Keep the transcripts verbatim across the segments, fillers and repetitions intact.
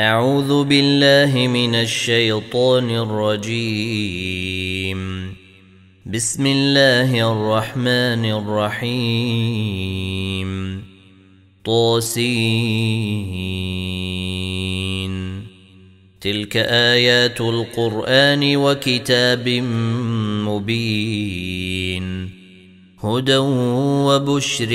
أعوذ بالله من الشيطان الرجيم. بسم الله الرحمن الرحيم. طاسين. تلك آيات القرآن وكتاب مبين، هدى وبشر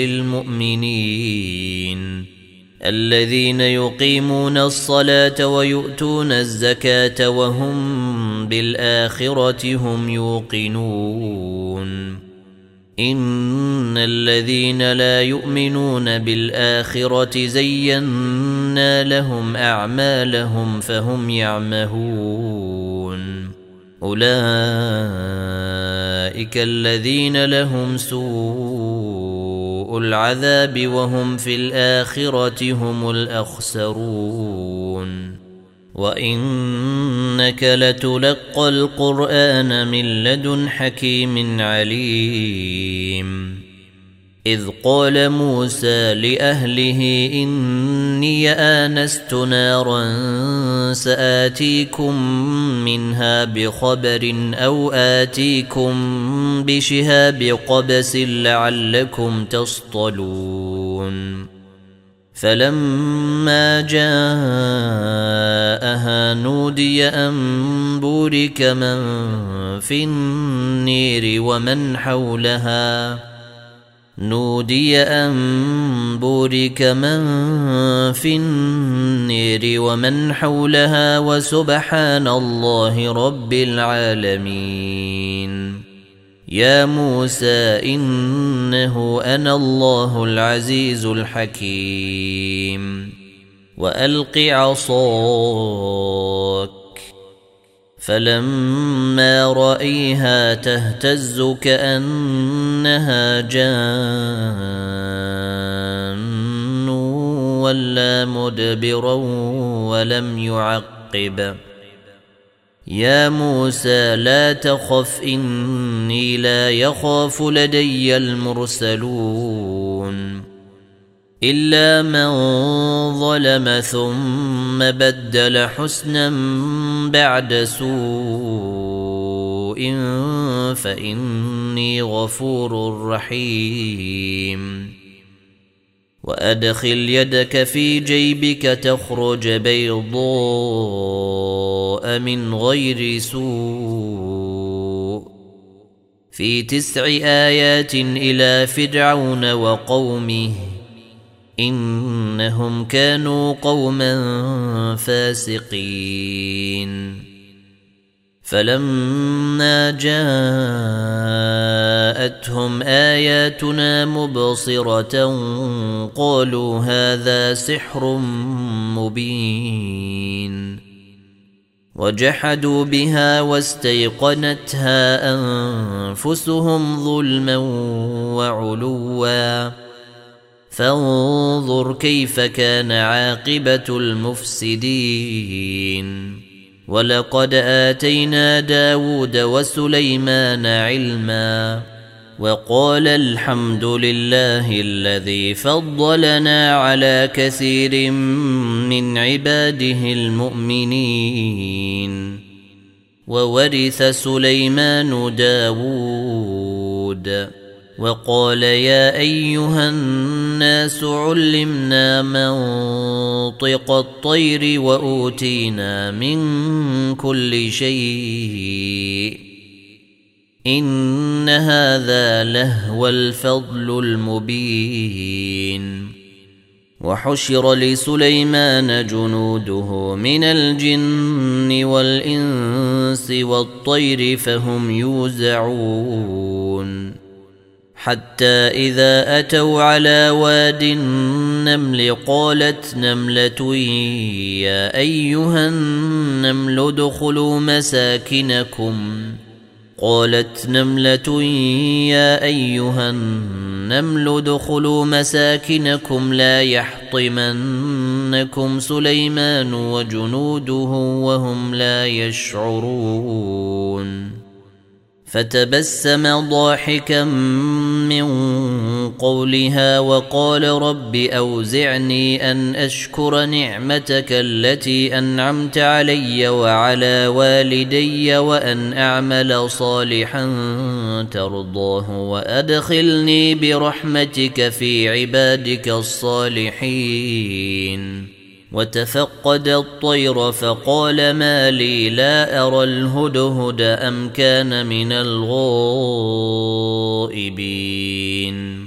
للمؤمنين الذين يقيمون الصلاة ويؤتون الزكاة وهم بالآخرة هم يوقنون. إن الذين لا يؤمنون بالآخرة زينا لهم أعمالهم فهم يعمهون. أولئك الذين لهم سوء العذاب وهم في الآخرة هم الأخسرون. وإنك لتلقى القرآن من لدن حكيم عليم. إذ قال موسى لأهله إني آنست نارا سآتيكم منها بخبر أو آتيكم بشهاب قبس لعلكم تصطلون. فلما جاءها نودي أن بورك من في النير ومن حولها نودي أن بورك من في النير ومن حولها وسبحان الله رب العالمين. يا موسى إنه أنا الله العزيز الحكيم. وألق عصاك. فلما رأيها تهتز كأنها جان ولا مدبرا ولم يعقب. يا موسى لا تخف إني لا يخاف لدي المرسلون. إلا من ظلم ثم بدل حسنا بعد سوء فإني غفور رحيم. وأدخل يدك في جيبك تخرج بيضاء من غير سوء في تسع آيات إلى فرعون وقومه إنهم كانوا قوما فاسقين. فلما جاءتهم آياتنا مبصرة قالوا هذا سحر مبين. وجحدوا بها واستيقنتها أنفسهم ظلما وعلوا فانظر كيف كان عاقبة المفسدين. ولقد آتينا داود وسليمان علما وقال الحمد لله الذي فضلنا على كثير من عباده المؤمنين. وورث سليمان داود وقال يا أيها الناس علمنا منطق الطير وأوتينا من كل شيء إن هذا لهو الفضل المبين. وحشر لسليمان جنوده من الجن والإنس والطير فهم يوزعون. حتى إذا أتوا على واد النمل قالت نملة يا أيها النمل ادخلوا مساكنكم قالت نملة يا أيها النمل ادخلوا مساكنكم لا يحطمنكم سليمان وجنوده وهم لا يشعرون. فتبسم ضاحكا من قولها وقال رب أوزعني أن أشكر نعمتك التي أنعمت علي وعلى والدي وأن أعمل صالحا ترضاه وأدخلني برحمتك في عبادك الصالحين. وتفقد الطير فقال ما لي لا أرى الهدهد أم كان من الغائبين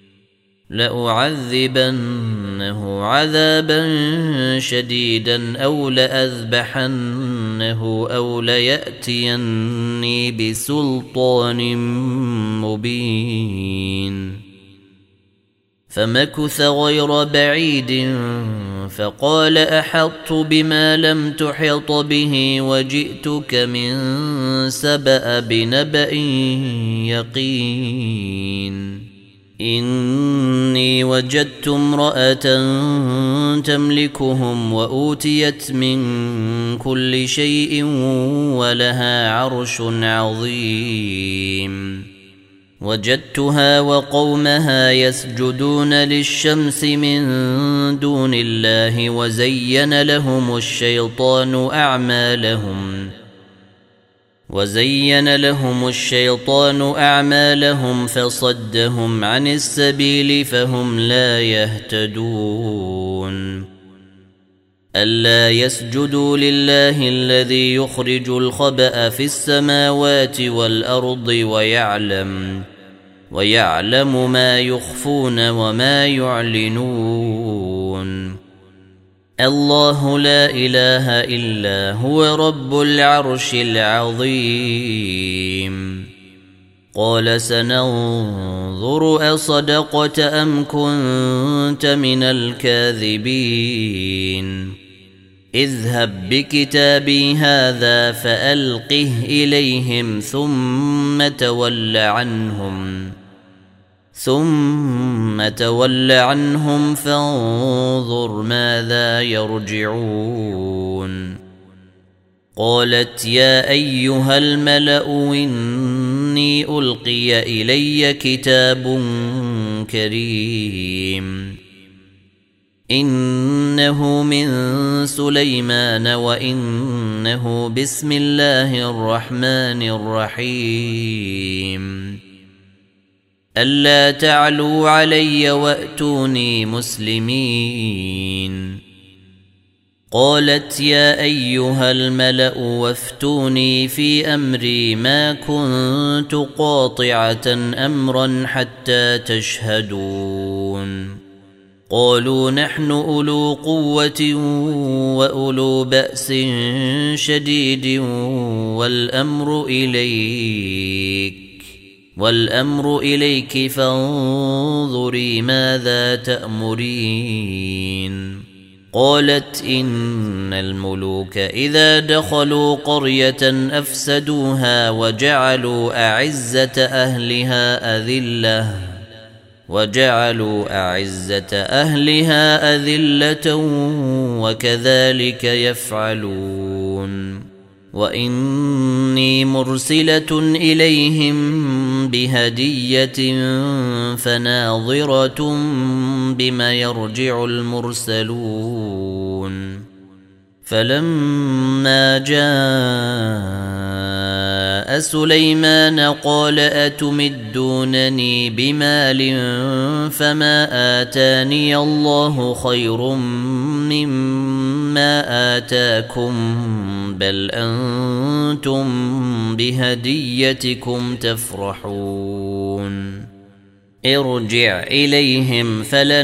لأعذبنه عذابا شديدا أو لأذبحنه أو ليأتيني بسلطان مبين. فمكث غير بعيد فقال أحطت بما لم تحط به وجئتك من سبأ بنبأ يقين. إني وجدت امرأة تملكهم وأوتيت من كل شيء ولها عرش عظيم. وجدتها وقومها يسجدون للشمس من دون الله وزين لهم الشيطان أعمالهم وزين لهم الشيطان أعمالهم فصدهم عن السبيل فهم لا يهتدون. ألا يسجدوا لله الذي يخرج الخبأ في السماوات والأرض ويعلم ويعلم ما يخفون وما يعلنون. الله لا إله إلا هو رب العرش العظيم. قال سننظر أصدقت أم كنت من الكاذبين. اذهب بكتابي هذا فألقه إليهم ثم تول عنهم ثم تول عنهم فانظر ماذا يرجعون. قالت يا أيها الملأ إني ألقي إلي كتاب كريم إنه من سليمان وإنه بسم الله الرحمن الرحيم. ألا تعلوا علي وأتوني مسلمين. قالت يا أيها الملأ وافتوني في أمري ما كنت قاطعة أمرا حتى تشهدون. قالوا نحن أولو قوة وأولو بأس شديد والأمر إليك والأمر إليك فانظري ماذا تأمرين. قالت إن الملوك إذا دخلوا قرية أفسدوها وجعلوا أعزة أهلها أذلة وجعلوا أعزة أهلها أذلة وكذلك يفعلون. وإني مرسلة إليهم بهدية فناظرة بما يرجع المرسلون. فلما جاء سليمان قال أتمدونني بمال فما آتاني الله خير مما آتاكم بل أنتم بهديتكم تفرحون. ارجع إليهم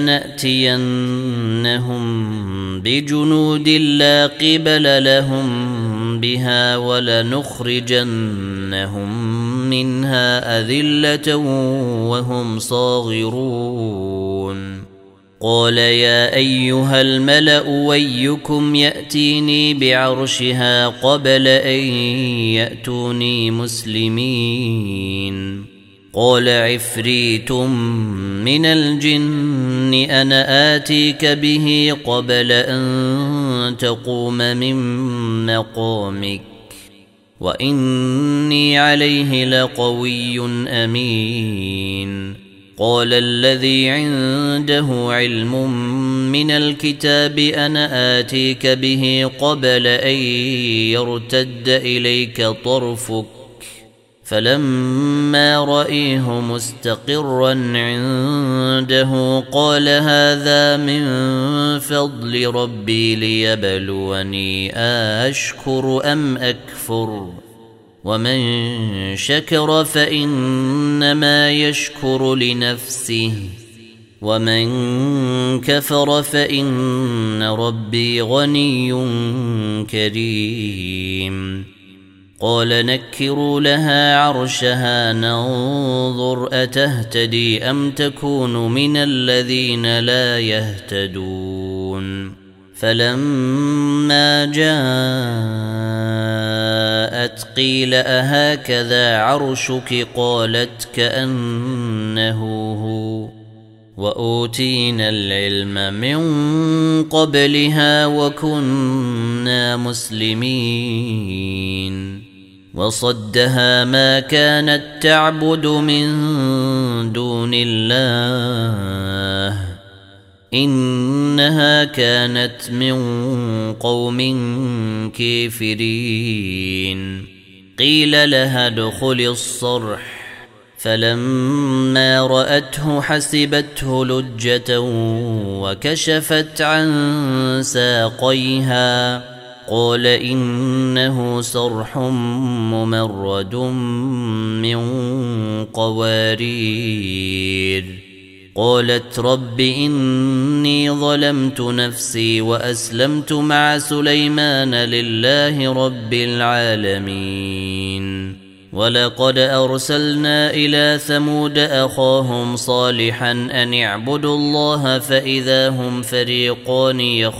فلنأتينهم بجنود لا قبل لهم بها ولنخرجنهم منها أذلة وهم صاغرون. قال يا أيها الملأ ويكم يأتيني بعرشها قبل أن يأتوني مسلمين. قال عفريت من الجن أنا آتيك به قبل أن تقوم من مقامك وإني عليه لقوي أمين. قال الذي عنده علم من الكتاب أنا آتيك به قبل أن يرتد إليك طرفك فلما رأيه مستقرا عنده قال هذا من فضل ربي ليبلوني أشكر أم أكفر ومن شكر فإنما يشكر لنفسه ومن كفر فإن ربي غني كريم. قال نكروا لها عرشها ننظر أتهتدي أم تكون من الذين لا يهتدون. فلما جاءت قيل أهكذا عرشك قالت كأنه هو وأوتينا العلم من قبلها وكنا مسلمين. وصدها ما كانت تعبد من دون الله إنها كانت من قوم كافرين. قيل لها ادخل الصرح فلما رأته حسبته لجة وكشفت عن ساقيها قال إنه صرح ممرد من قوارير. قالت رب إني ظلمت نفسي وأسلمت مع سليمان لله رب العالمين. ولقد أرسلنا إلى ثمود أخاهم صالحا أن اعبدوا الله فإذا هم فريقان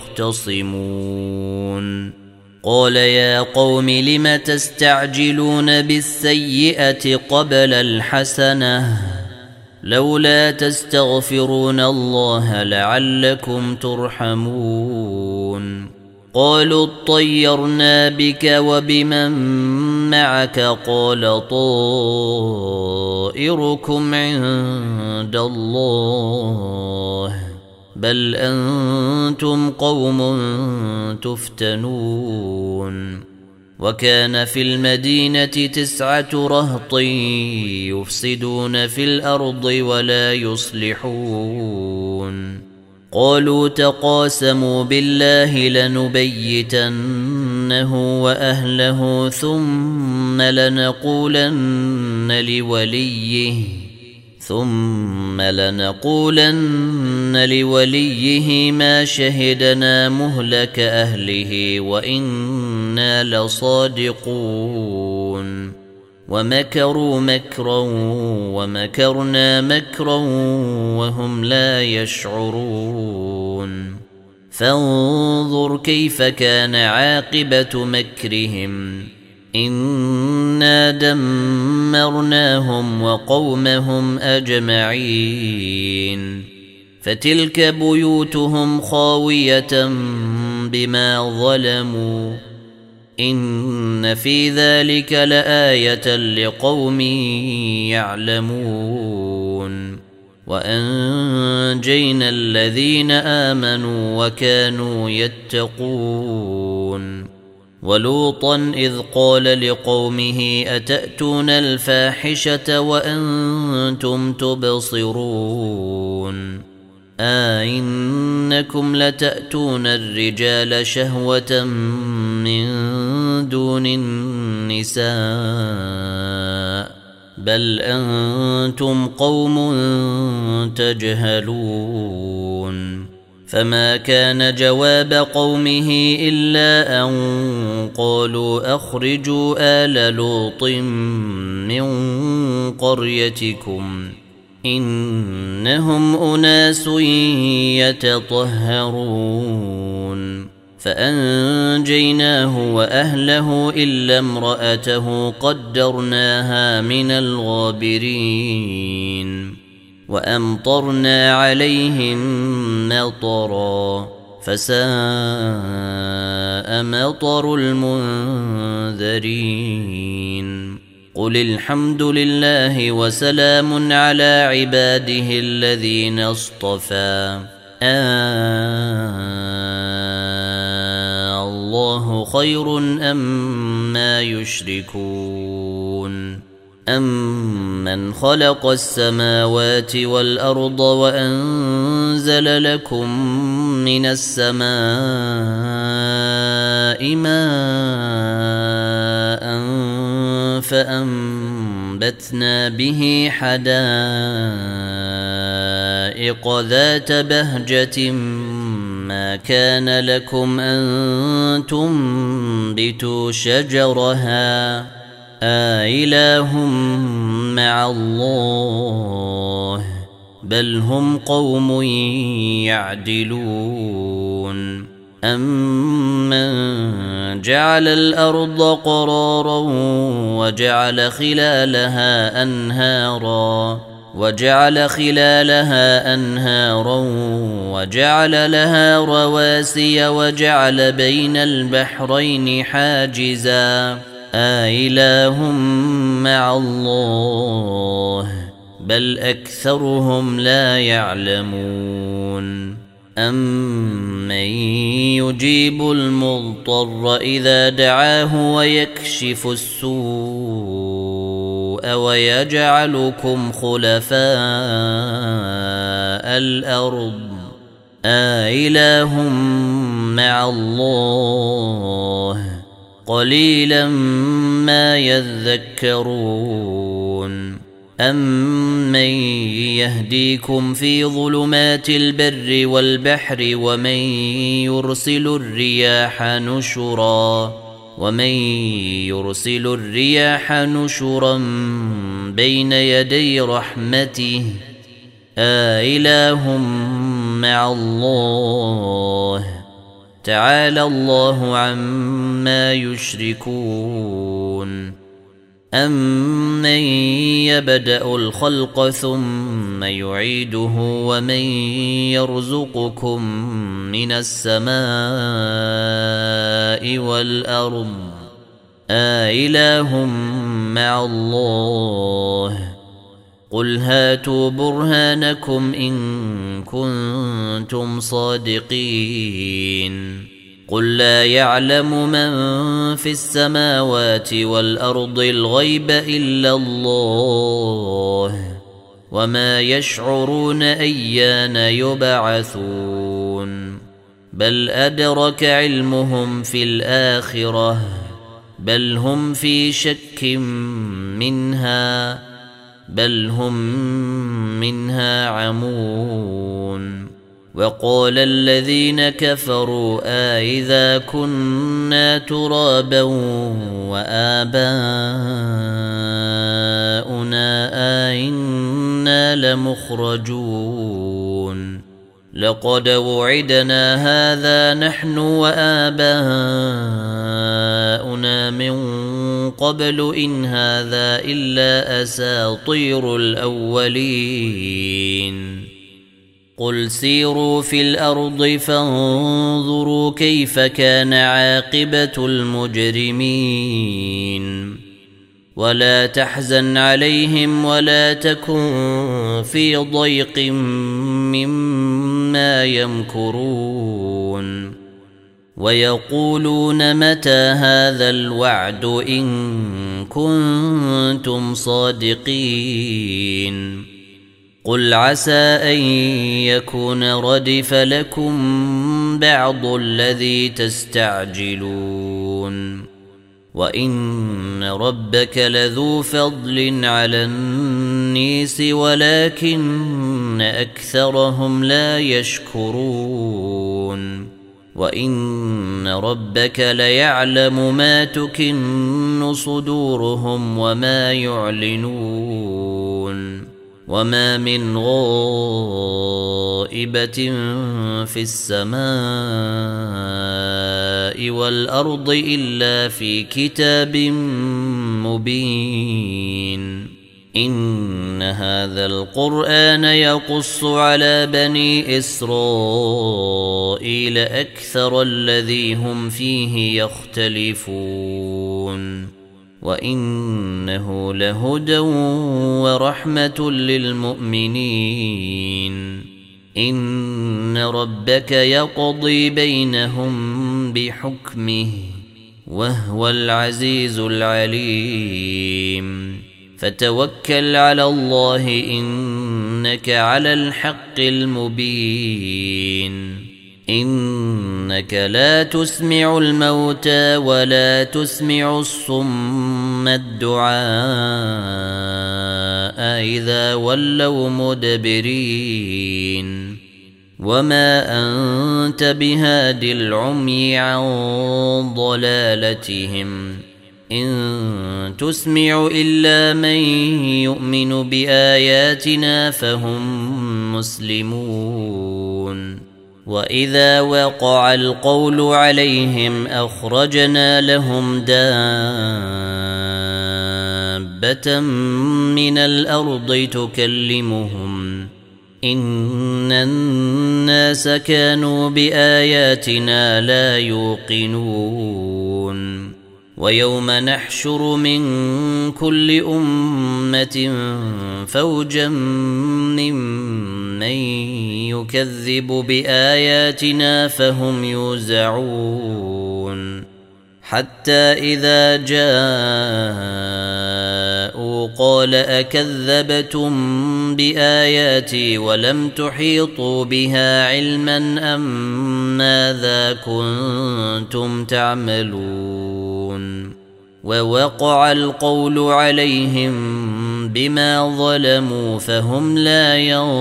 يختصمون. قال يا قوم لم تستعجلون بالسيئة قبل الحسنة لولا تستغفرون الله لعلكم ترحمون. قالوا اطيرنا بك وبمن معك قال طائركم عند الله بل أنتم قوم تفتنون. وكان في المدينة تسعة رهط يفسدون في الأرض ولا يصلحون. قالوا تقاسموا بالله لنبيتنه وأهله ثم لنقولن لوليه ثم لنقولن لوليه ما شهدنا مهلك أهله وإنا لصادقون. ومكروا مكرا ومكرنا مكرا وهم لا يشعرون. فانظر كيف كان عاقبة مكرهم إنا دمرناهم وقومهم أجمعين. فتلك بيوتهم خاوية بما ظلموا إن في ذلك لآية لقوم يعلمون. وأنجينا الذين آمنوا وكانوا يتقون. ولوطا إذ قال لقومه أتأتون الفاحشة وأنتم تبصرون أئنكم لتأتون الرجال شهوة من دون النساء بل أنتم قوم تجهلون. فما كان جواب قومه إلا أن قالوا أخرجوا آل لوط من قريتكم إنهم أناس يتطهرون. فأنجيناه وأهله إلا امرأته قدرناها من الغابرين. وأمطرنا عليهم مطرا فساء مطر المنذرين قل الحمد لله وسلام على عباده الذين اصطفى آه الله خير أما يشركون أمن خلق السماوات والأرض وأنزل لكم من السماء ماء فأنبتنا به حدائق ذات بهجة ما كان لكم أن تنبتوا شجرها آإله مع الله بل هم قوم يعدلون أمن جعل الأرض قرارا وجعل خلالها أنهارا وجعل خلالها أنهارا وجعل لها رواسي وجعل بين البحرين حاجزا آإله مع الله بل أكثرهم لا يعلمون أمن يجيب المضطر إذا دعاه ويكشف السوء ويجعلكم خلفاء الأرض آإله مع الله قليلا ما يذكرون أمن يهديكم في ظلمات البر والبحر ومن يرسل الرياح نشرا ومن يرسل الرياح نشرا بين يدي رحمته آإله مع الله تعالى الله عما يشركون أمن يبدأ الخلق ثم يعيده ومن يرزقكم من السماء والأرض آإله مع الله قل هاتوا برهانكم إن كنتم صادقين قل لا يعلم من في السماوات والأرض الغيب إلا الله وما يشعرون أيان يبعثون بل أدرك علمهم في الآخرة بل هم في شك منها بل هم منها عمون وقال الذين كفروا آئذا كنا ترابا وآباؤنا آئنا لمخرجون لقد وعدنا هذا نحن وآباؤنا من قبل إن هذا إلا أساطير الأولين قل سيروا في الأرض فانظروا كيف كان عاقبة المجرمين ولا تحزن عليهم ولا تكن في ضيق مما يمكرون ويقولون متى هذا الوعد إن كنتم صادقين قل عسى أن يكون ردف لكم بعض الذي تستعجلون وإن ربك لذو فضل على النيس ولكن أكثرهم لا يشكرون وإن ربك ليعلم ما تكن صدورهم وما يعلنون وما من غائبة في السماء والأرض إلا في كتاب مبين إن هذا القرآن يقص على بني إسرائيل أكثر الذي هم فيه يختلفون وإنه لهدى ورحمة للمؤمنين إن ربك يقضي بينهم بحكمه وهو العزيز العليم فتوكل على الله إنك على الحق المبين إنك لا تسمع الموتى ولا تسمع الصم الدعاء إذا ولوا مدبرين وما أنت بهاد العمي عن ضلالتهم إن تسمع إلا من يؤمن بآياتنا فهم مسلمون وإذا وقع القول عليهم أخرجنا لهم دابة من الأرض تكلمهم إن الناس كانوا بآياتنا لا يوقنون ويوم نحشر من كل أمة فوجا ممن يكذب بآياتنا فهم يوزعون حتى إذا جاءوا قال أكذبتم بآياتي ولم تحيطوا بها علما أم ماذا كنتم تعملون ووقع القول عليهم بما ظلموا فهم لا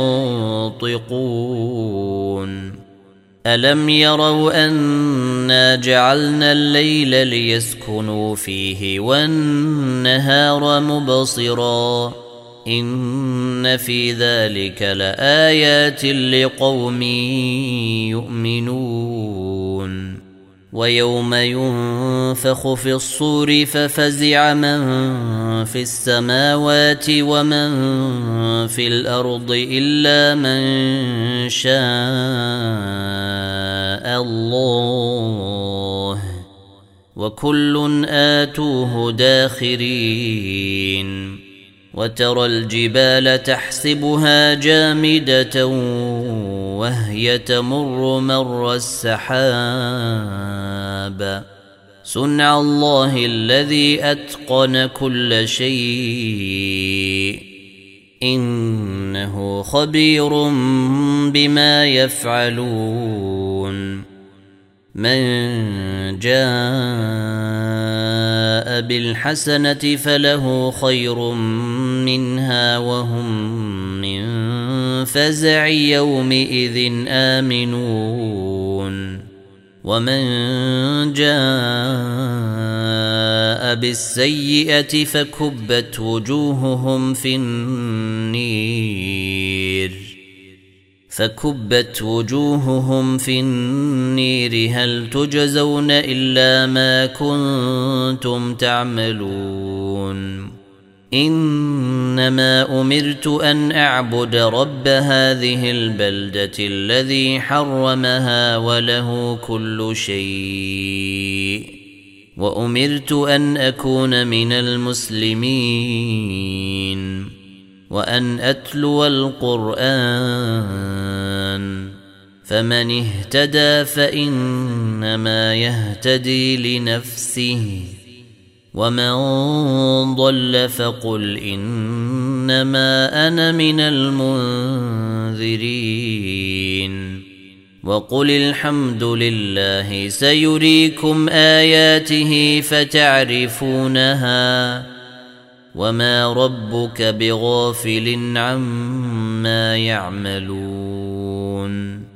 ينطقون ألم يروا أنا جعلنا الليل ليسكنوا فيه والنهار مبصرا إن في ذلك لآيات لقوم يؤمنون ويوم ينفخ في الصور ففزع من في السماوات ومن في الأرض إلا من شاء الله وكل آتوه داخرين وترى الجبال تحسبها جامدة وهي تمر مر السحاب صنع الله الذي أتقن كل شيء إنه خبير بما يفعلون من جاء بالحسنة فله خير منها وهم من فزع يومئذ آمنون ومن جاء بالسيئة فكبت وجوههم في النير فكبت وجوههم في النير هل تجزون إلا ما كنتم تعملون إنما أمرت أن أعبد رب هذه البلدة الذي حرمها وله كل شيء وأمرت أن أكون من المسلمين وأن أتلو القرآن فمن اهتدى فإنما يهتدي لنفسه ومن ضل فقل إنما أنا من المنذرين وقل الحمد لله سيريكم آياته فتعرفونها وما ربك بغافل عما يعملون